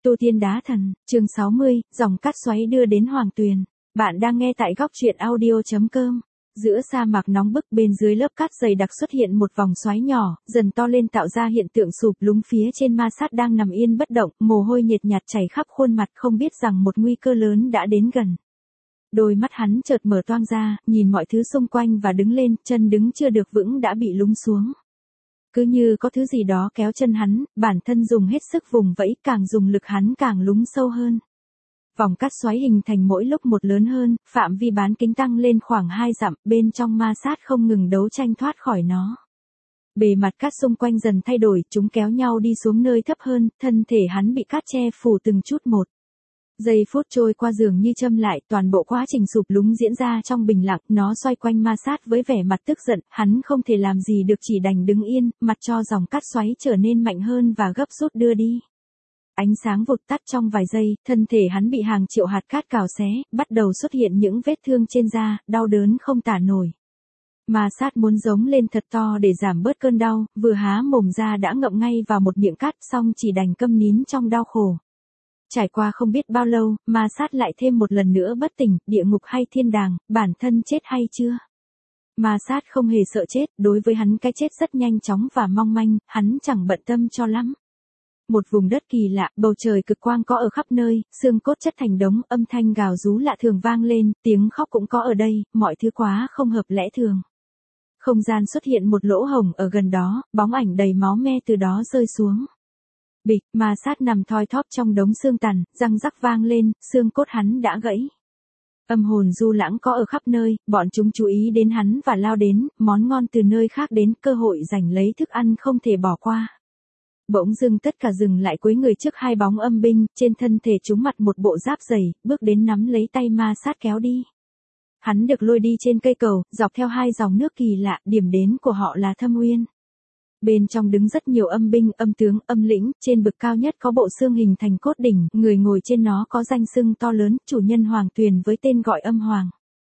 Tu Tiên Đá Thần, chương 60, dòng cát xoáy đưa đến Hoàng Tuyền. Bạn đang nghe tại góc truyện audio.com. Giữa sa mạc nóng bức bên dưới lớp cát dày đặc xuất hiện một vòng xoáy nhỏ, dần to lên tạo ra hiện tượng sụp lún phía trên ma sát đang nằm yên bất động, mồ hôi nhiệt nhạt chảy khắp khuôn mặt không biết rằng một nguy cơ lớn đã đến gần. Đôi mắt hắn chợt mở toang ra, nhìn mọi thứ xung quanh và đứng lên, chân đứng chưa được vững đã bị lún xuống. Cứ như có thứ gì đó kéo chân hắn, bản thân dùng hết sức vùng vẫy, càng dùng lực hắn càng lún sâu hơn. Vòng cát xoáy hình thành mỗi lúc một lớn hơn, phạm vi bán kính tăng lên khoảng 2 dặm, bên trong ma sát không ngừng đấu tranh thoát khỏi nó. Bề mặt cát xung quanh dần thay đổi, chúng kéo nhau đi xuống nơi thấp hơn, thân thể hắn bị cát che phủ từng chút một. Giây phút trôi qua dường như châm lại, toàn bộ quá trình sụp lún diễn ra trong bình lặng, nó xoay quanh ma sát với vẻ mặt tức giận, hắn không thể làm gì được chỉ đành đứng yên, mặc cho dòng cát xoáy trở nên mạnh hơn và gấp rút đưa đi. Ánh sáng vụt tắt trong vài giây, thân thể hắn bị hàng triệu hạt cát cào xé, bắt đầu xuất hiện những vết thương trên da, đau đớn không tả nổi. Ma sát muốn giống lên thật to để giảm bớt cơn đau, vừa há mồm ra đã ngậm ngay vào một miệng cát, xong chỉ đành câm nín trong đau khổ. Trải qua không biết bao lâu, ma sát lại thêm một lần nữa bất tỉnh, địa ngục hay thiên đàng, bản thân chết hay chưa? Ma sát không hề sợ chết, đối với hắn cái chết rất nhanh chóng và mong manh, hắn chẳng bận tâm cho lắm. Một vùng đất kỳ lạ, bầu trời cực quang có ở khắp nơi, xương cốt chất thành đống, âm thanh gào rú lạ thường vang lên, tiếng khóc cũng có ở đây, mọi thứ quá không hợp lẽ thường. Không gian xuất hiện một lỗ hổng ở gần đó, bóng ảnh đầy máu me từ đó rơi xuống. Bịch, ma sát nằm thoi thóp trong đống xương tàn, răng rắc vang lên, xương cốt hắn đã gãy. Âm hồn du lãng có ở khắp nơi, bọn chúng chú ý đến hắn và lao đến, món ngon từ nơi khác đến, cơ hội giành lấy thức ăn không thể bỏ qua. Bỗng dưng tất cả dừng lại cúi người trước hai bóng âm binh, trên thân thể chúng mặc một bộ giáp dày, bước đến nắm lấy tay ma sát kéo đi. Hắn được lôi đi trên cây cầu, dọc theo hai dòng nước kỳ lạ, điểm đến của họ là Thâm Uyên. Bên trong đứng rất nhiều âm binh, âm tướng, âm lĩnh, trên bực cao nhất có bộ xương hình thành cốt đỉnh, người ngồi trên nó có danh xưng to lớn, chủ nhân Hoàng Tuyền với tên gọi Âm Hoàng.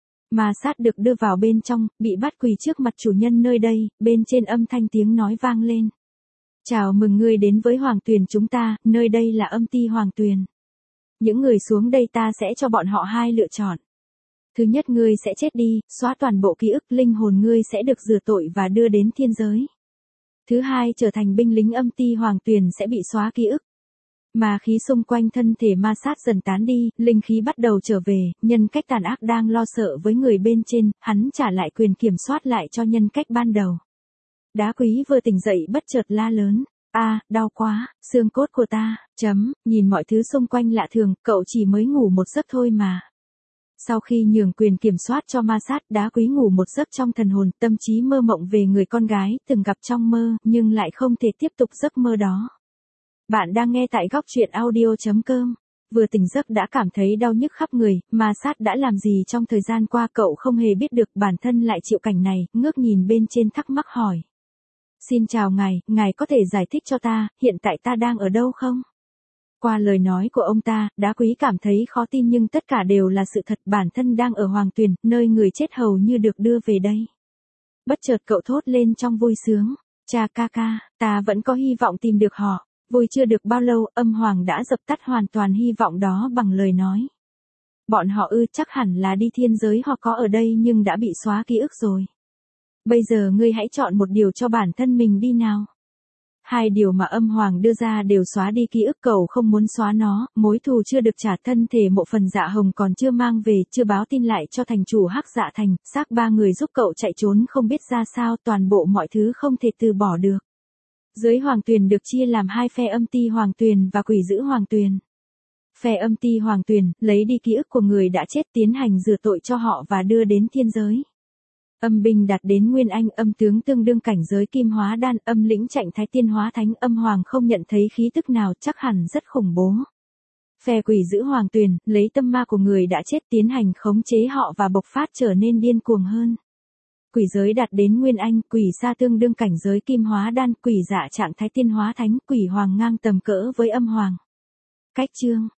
Ma sát được đưa vào bên trong, bị bắt quỳ trước mặt chủ nhân nơi đây, bên trên âm thanh tiếng nói vang lên. Chào mừng ngươi đến với Hoàng Tuyền chúng ta, nơi đây là âm ti Hoàng Tuyền. Những người xuống đây ta sẽ cho bọn họ hai lựa chọn. Thứ nhất, ngươi sẽ chết đi, xóa toàn bộ ký ức, linh hồn ngươi sẽ được rửa tội và đưa đến thiên giới. Thứ hai, trở thành binh lính âm ti Hoàng Tuyền sẽ bị xóa ký ức. Ma khí xung quanh thân thể ma sát dần tán đi, linh khí bắt đầu trở về, nhân cách tàn ác đang lo sợ với người bên trên, hắn trả lại quyền kiểm soát lại cho nhân cách ban đầu. Đá quý vừa tỉnh dậy bất chợt la lớn, đau quá, xương cốt của ta, nhìn mọi thứ xung quanh lạ thường, cậu chỉ mới ngủ một giấc thôi mà. Sau khi nhường quyền kiểm soát cho ma sát, đá quý ngủ một giấc trong thần hồn, tâm trí mơ mộng về người con gái từng gặp trong mơ, nhưng lại không thể tiếp tục giấc mơ đó. Bạn đang nghe tại góc truyện audio.com. Vừa tỉnh giấc đã cảm thấy đau nhức khắp người, ma sát đã làm gì trong thời gian qua cậu không hề biết được, bản thân lại chịu cảnh này, ngước nhìn bên trên thắc mắc hỏi. Xin chào ngài có thể giải thích cho ta, hiện tại ta đang ở đâu không? Qua lời nói của ông ta, đá quý cảm thấy khó tin nhưng tất cả đều là sự thật, bản thân đang ở Hoàng Tuyền, nơi người chết hầu như được đưa về đây. Bất chợt cậu thốt lên trong vui sướng, cha ca, ta vẫn có hy vọng tìm được họ. Vui chưa được bao lâu, Âm Hoàng đã dập tắt hoàn toàn hy vọng đó bằng lời nói. Bọn họ chắc hẳn là đi thiên giới hoặc có ở đây nhưng đã bị xóa ký ức rồi. Bây giờ ngươi hãy chọn một điều cho bản thân mình đi nào. Hai điều mà Âm Hoàng đưa ra đều xóa đi ký ức, cậu không muốn xóa nó, mối thù chưa được trả, thân thể mộ phần Dạ Hồng còn chưa mang về, chưa báo tin lại cho thành chủ Hắc Dạ Thành, xác ba người giúp cậu chạy trốn không biết ra sao, toàn bộ mọi thứ không thể từ bỏ được. Dưới Hoàng Tuyền được chia làm hai phe, âm ti Hoàng Tuyền và quỷ dữ Hoàng Tuyền. Phe âm ti Hoàng Tuyền lấy đi ký ức của người đã chết, tiến hành rửa tội cho họ và đưa đến thiên giới. Âm binh đạt đến Nguyên Anh, âm tướng tương đương cảnh giới Kim Hóa Đan, âm lĩnh Trạnh Thái Tiên Hóa Thánh, Âm Hoàng không nhận thấy khí tức nào, chắc hẳn rất khủng bố. Phe quỷ dữ Hoàng Tuyền lấy tâm ma của người đã chết, tiến hành khống chế họ và bộc phát trở nên điên cuồng hơn. Quỷ giới đạt đến Nguyên Anh, quỷ sa tương đương cảnh giới Kim Hóa Đan, quỷ dạ Trạng Thái Tiên Hóa Thánh, quỷ hoàng ngang tầm cỡ với Âm Hoàng. Cách chương